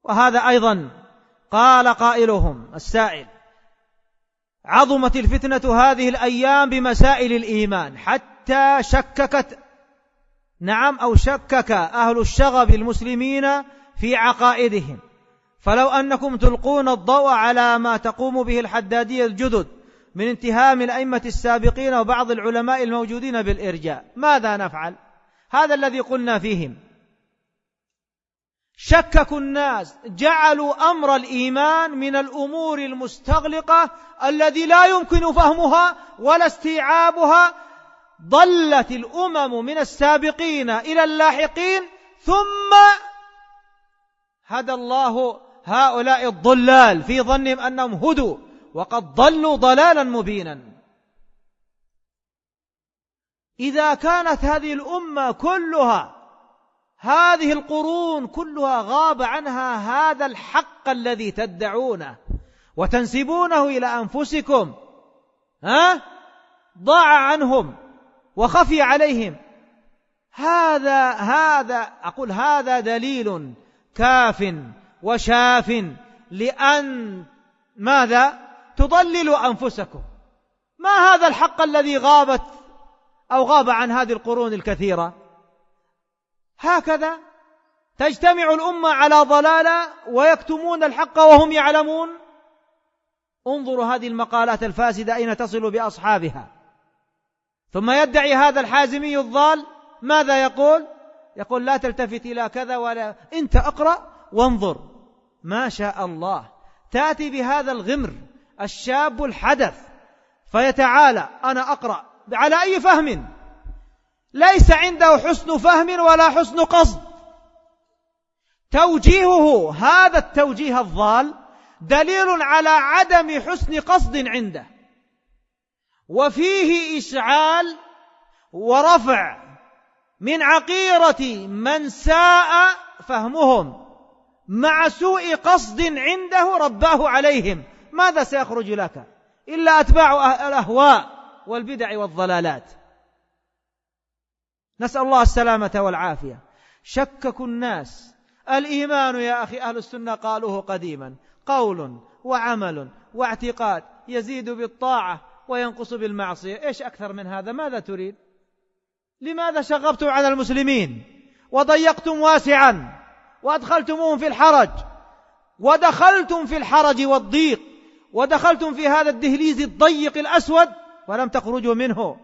وهذا أيضا قال قائلهم السائل: عظمت الفتنة هذه الأيام بمسائل الإيمان حتى شككت شكك أهل الشغب المسلمين في عقائدهم، فلو أنكم تلقون الضوء على ما تقوم به الحدادية الجدد من اتهام الأئمة السابقين وبعض العلماء الموجودين بالإرجاء ماذا نفعل؟ هذا الذي قلنا فيهم، شككوا الناس، جعلوا أمر الإيمان من الأمور المستغلقة الذي لا يمكن فهمها ولا استيعابها. ضلت الأمم من السابقين إلى اللاحقين، ثم هدى الله هؤلاء الضلال في ظنهم أنهم هدوا وقد ضلوا ضلالا مبينا. إذا كانت هذه الأمة كلها، هذه القرون كلها غاب عنها هذا الحق الذي تدعونه وتنسبونه إلى أنفسكم، ضاع عنهم وخفي عليهم، هذا دليل كاف وشاف لأن ماذا؟ تضللوا أنفسكم. ما هذا الحق الذي غاب عن هذه القرون الكثيرة؟ هكذا تجتمع الأمة على ضلالة ويكتمون الحق وهم يعلمون. انظروا هذه المقالات الفاسدة أين تصل بأصحابها. ثم يدعي هذا الحازمي الضال ماذا يقول؟ يقول لا تلتفت إلى كذا ولا، أنت أقرأ وانظر. ما شاء الله تأتي بهذا الغمر الشاب الحدث فيتعالى أنا أقرأ على أي فهم؟ ليس عنده حسن فهم ولا حسن قصد. توجيهه هذا التوجيه الضال دليل على عدم حسن قصد عنده، وفيه إشعال ورفع من عقيرة من ساء فهمهم مع سوء قصد عنده رباه عليهم. ماذا سيخرج لك إلا أتباع الأهواء والبدع والضلالات؟ نسأل الله السلامة والعافية. شككوا الناس. الإيمان يا أخي أهل السنة قالوه قديما قول وعمل واعتقاد، يزيد بالطاعة وينقص بالمعصية. إيش أكثر من هذا؟ ماذا تريد؟ لماذا شغبتم على المسلمين وضيقتم واسعا وأدخلتموهم في الحرج، ودخلتم في الحرج والضيق، ودخلتم في هذا الدهليز الضيق الأسود ولم تخرجوا منه؟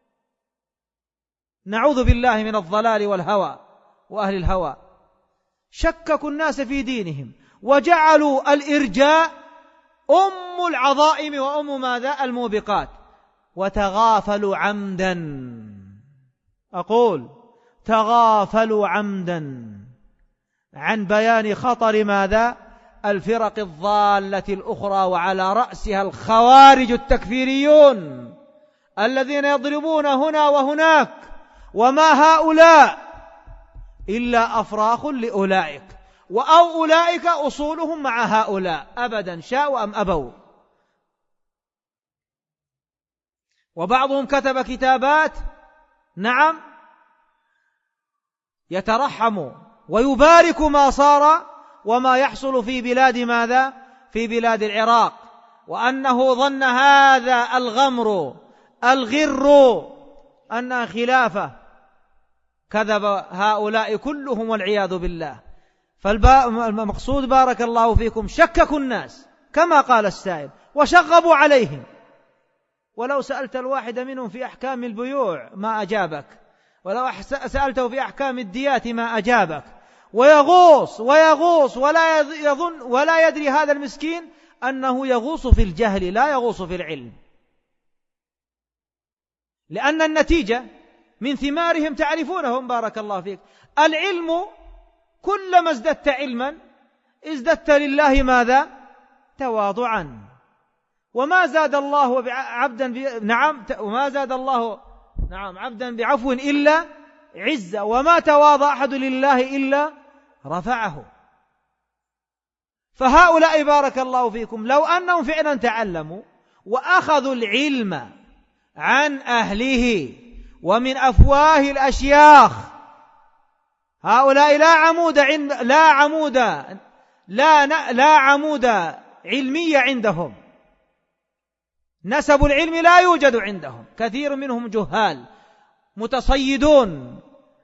نعوذ بالله من الضلال والهوى وأهل الهوى. شككوا الناس في دينهم وجعلوا الإرجاء أم العظائم وأم ماذا؟ الموبقات. وتغافلوا عمدا، أقول تغافلوا عمدا عن بيان خطر ماذا؟ الفرق الضالة الأخرى، وعلى رأسها الخوارج التكفيريون الذين يضربون هنا وهناك، وما هؤلاء إلا أفراخ لأولئك، وأو أولئك أصولهم مع هؤلاء أبدا شاءوا أم أبوا. وبعضهم كتب كتابات يترحم ويبارك ما صار وما يحصل في بلاد ماذا؟ في بلاد العراق، وأنه ظن هذا الغمر الغر أنها خلافة. كذب هؤلاء كلهم والعياذ بالله. فالمقصود بارك الله فيكم شككوا الناس كما قال السائل وشغبوا عليهم. ولو سألت الواحد منهم في أحكام البيوع ما أجابك، ولو سألته في أحكام الديات ما أجابك، ويغوص ولا يظن ولا يدري هذا المسكين أنه يغوص في الجهل لا يغوص في العلم، لأن النتيجة من ثمارهم تعرفونهم بارك الله فيك. العلم كلما ازددت علما ازددت لله ماذا؟ تواضعا. وما زاد الله عبدا وما زاد الله عبدا بعفو إلا عزة، وما تواضع أحد لله إلا رفعه. فهؤلاء بارك الله فيكم لو أنهم فعلا تعلموا وأخذوا العلم عن أهله ومن أفواه الأشياخ، هؤلاء لا عمود علمي عندهم، نسب العلم لا يوجد عندهم، كثير منهم جهال متصيدون،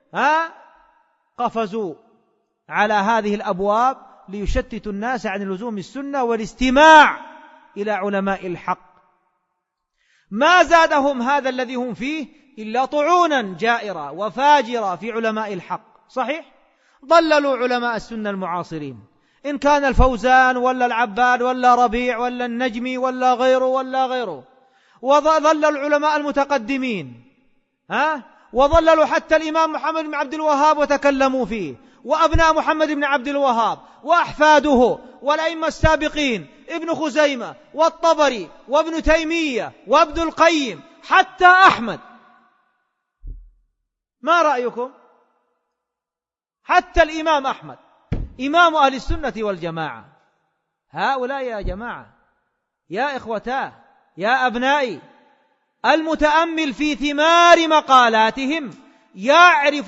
قفزوا على هذه الأبواب ليشتتوا الناس عن لزوم السنة والاستماع إلى علماء الحق. ما زادهم هذا الذي هم فيه إلا طعونا جائرة وفاجرة في علماء الحق. صحيح ضللوا علماء السنة المعاصرين، إن كان الفوزان ولا العباد ولا ربيع ولا النجمي ولا غيره، وظل العلماء المتقدمين، وظللوا حتى الإمام محمد بن عبد الوهاب وتكلموا فيه، وأبناء محمد بن عبد الوهاب وأحفاده والأئمة السابقين، ابن خزيمة والطبري وابن تيمية وابن القيم حتى أحمد. ما رأيكم؟ حتى الإمام أحمد إمام أهل السنة والجماعة. هؤلاء يا جماعة، يا إخوتاه، يا أبنائي، المتأمل في ثمار مقالاتهم يعرف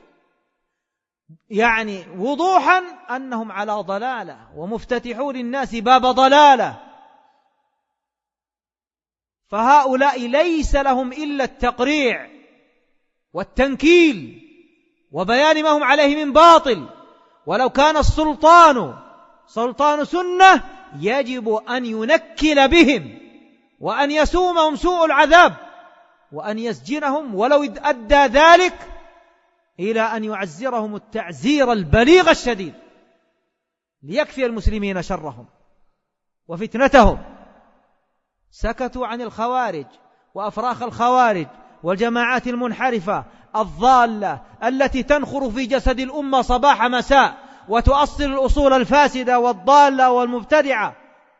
يعني وضوحا أنهم على ضلالة ومفتتحون للناس باب ضلالة. فهؤلاء ليس لهم إلا التقريع والتنكيل وبيان ما هم عليه من باطل. ولو كان السلطان سلطان سنة يجب أن ينكل بهم وأن يسومهم سوء العذاب وأن يسجنهم، ولو أدى ذلك إلى أن يعزرهم التعزير البليغ الشديد ليكفي المسلمين شرهم وفتنتهم. سكتوا عن الخوارج وأفراخ الخوارج والجماعات المنحرفة الضالة التي تنخر في جسد الأمة صباح مساء وتؤصل الأصول الفاسدة والضالة والمبتدعة.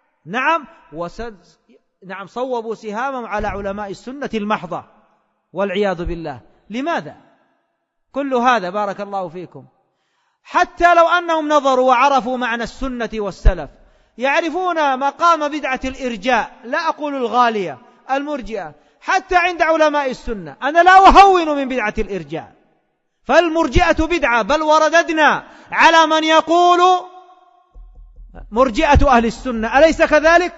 نعم صوبوا سهامهم على علماء السنة المحضة والعياذ بالله. لماذا كل هذا؟ بارك الله فيكم. حتى لو أنهم نظروا وعرفوا معنى السنة والسلف، يعرفون مقام بدعة الإرجاء، لا أقول الغالية، المرجئة، حتى عند علماء السنة. أنا لا أهون من بدعة الإرجاء، فالمرجئة بدعة، بل ورددنا على من يقول مرجئة أهل السنة، أليس كذلك؟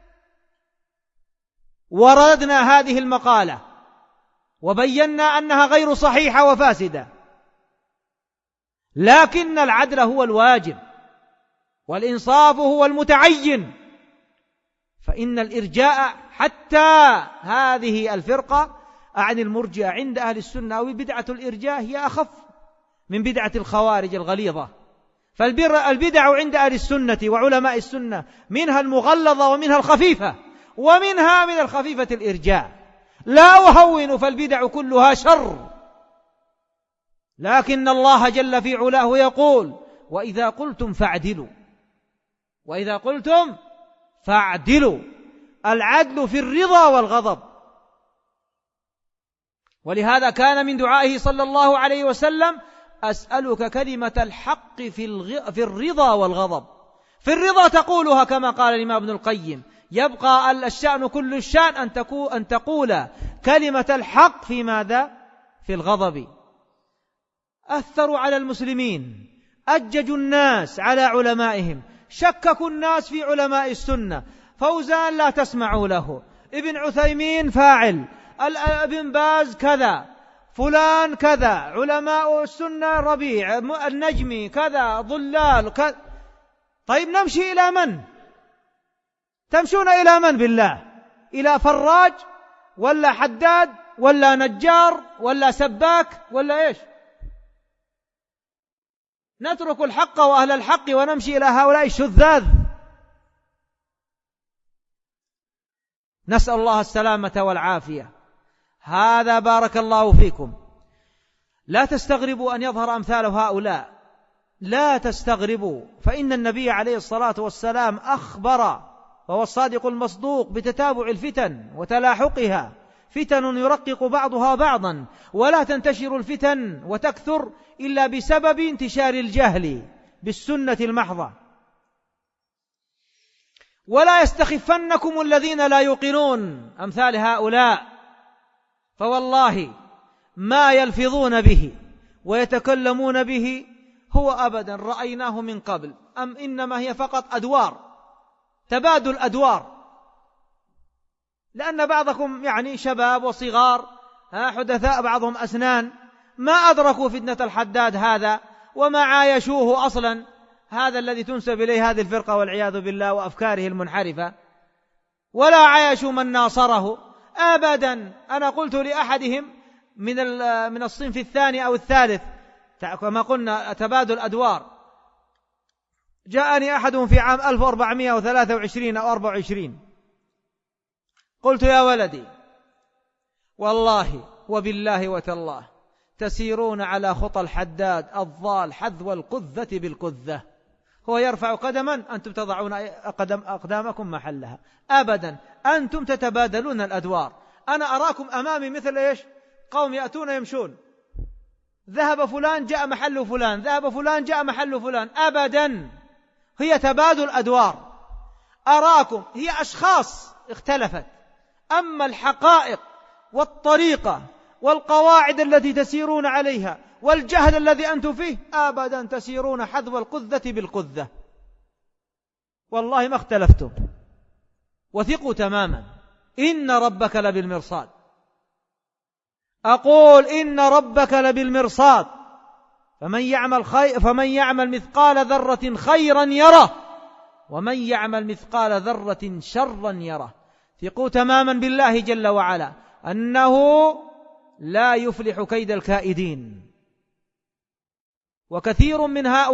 ورددنا هذه المقالة وبينا أنها غير صحيحة وفاسدة، لكن العدل هو الواجب والإنصاف هو المتعين. فإن الإرجاء حتى هذه الفرقة عن المرجئة عند أهل السنة أو بدعة الإرجاء هي أخف من بدعة الخوارج الغليظة. فالبدع عند أهل السنة وعلماء السنة منها المغلظة ومنها الخفيفة، ومنها من الخفيفة الإرجاء. لا أهون، فالبدع كلها شر، لكن الله جل في علاه يقول: وإذا قلتم فاعدلوا، وإذا قلتم فاعدلوا. العدل في الرضا والغضب. ولهذا كان من دعائه صلى الله عليه وسلم: أسألك كلمة الحق في الرضا والغضب. في الرضا تقولها كما قال الإمام ابن القيم: يبقى الشأن كل الشأن أن تقول كلمة الحق في ماذا؟ في الغضب. أثروا على المسلمين، أججوا الناس على علمائهم، شككوا الناس في علماء السنة. فوزان لا تسمعوا له، ابن عثيمين فاعل، ابن باز كذا، فلان كذا، علماء السنة ربيع، النجمي كذا، ضلال كذا. طيب نمشي إلى من؟ تمشون إلى من بالله؟ إلى فراج ولا حداد ولا نجار ولا سباك ولا إيش؟ نترك الحق وأهل الحق ونمشي إلى هؤلاء الشذاذ. نسأل الله السلامة والعافية. هذا بارك الله فيكم. لا تستغربوا أن يظهر أمثال هؤلاء، لا تستغربوا، فإن النبي عليه الصلاة والسلام أخبر وهو الصادق المصدوق بتتابع الفتن وتلاحقها، فتن يرقق بعضها بعضا، ولا تنتشر الفتن وتكثر إلا بسبب انتشار الجهل بالسنة المحضة. ولا يستخفنكم الذين لا يوقنون أمثال هؤلاء، فوالله ما يلفظون به ويتكلمون به هو أبدا رأيناه من قبل، أم إنما هي فقط أدوار، تبادل أدوار، لأن بعضكم يعني شباب وصغار حدثاء، بعضهم أسنان، ما أدركوا فتنة الحداد هذا وما عايشوه أصلا، هذا الذي تنسب إليه هذه الفرقة والعياذ بالله وأفكاره المنحرفة، ولا عايشوا من ناصره أبدا. أنا قلت لأحدهم من الصنف الثاني أو الثالث، كما قلنا تبادل أدوار، جاءني أحدهم في عام 1423 أو 24، قلت يا ولدي والله وبالله وتالله تسيرون على خطى الحداد الضال حذو القذة بالقذة، هو يرفع قدما أنتم تضعون أقدامكم محلها، أبدا أنتم تتبادلون الأدوار. أنا أراكم أمامي مثل إيش؟ قوم يأتون يمشون، ذهب فلان جاء محل فلان، ذهب فلان جاء محل فلان، أبدا هي تبادل أدوار. أراكم هي أشخاص اختلفت، أما الحقائق والطريقة والقواعد التي تسيرون عليها والجهل الذي أنتم فيه أبدا تسيرون حذو القذة بالقذة، والله ما اختلفتم، وثقوا تماما إن ربك لبالمرصاد. أقول إن ربك لبالمرصاد، فمن يعمل مثقال ذرة خيرا يره، ومن يعمل مثقال ذرة شرا يره. ثقوا تماما بالله جل وعلا أنه لا يفلح كيد الكائدين. وكثير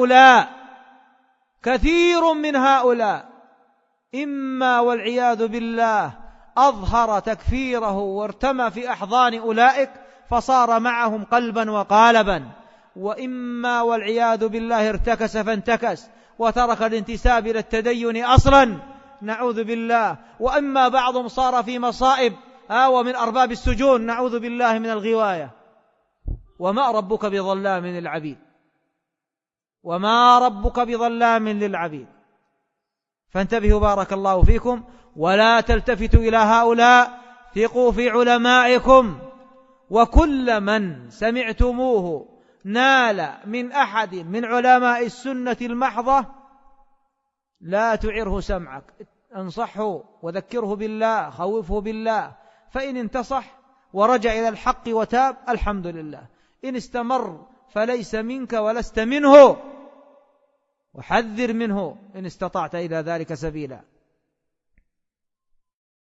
من هؤلاء إما والعياذ بالله أظهر تكفيره وارتمى في أحضان أولئك فصار معهم قلبا وقالبا، وإما والعياذ بالله ارتكس فانتكس وترك الانتساب إلى التدين أصلا، نعوذ بالله. وإما بعضهم صار في مصائب ومن أرباب السجون، نعوذ بالله من الغواية. وما ربك بظلام للعبيد، وما ربك بظلام للعبيد. فانتبهوا بارك الله فيكم، ولا تلتفتوا إلى هؤلاء، ثقوا في علمائكم، وكل من سمعتموه نال من أحد من علماء السنة المحضة لا تعره سمعك، انصحه وذكره بالله، خوفه بالله، فإن انتصح ورجع إلى الحق وتاب الحمد لله، إن استمر فليس منك ولست منه، وحذر منه إن استطعت إلى ذلك سبيلا.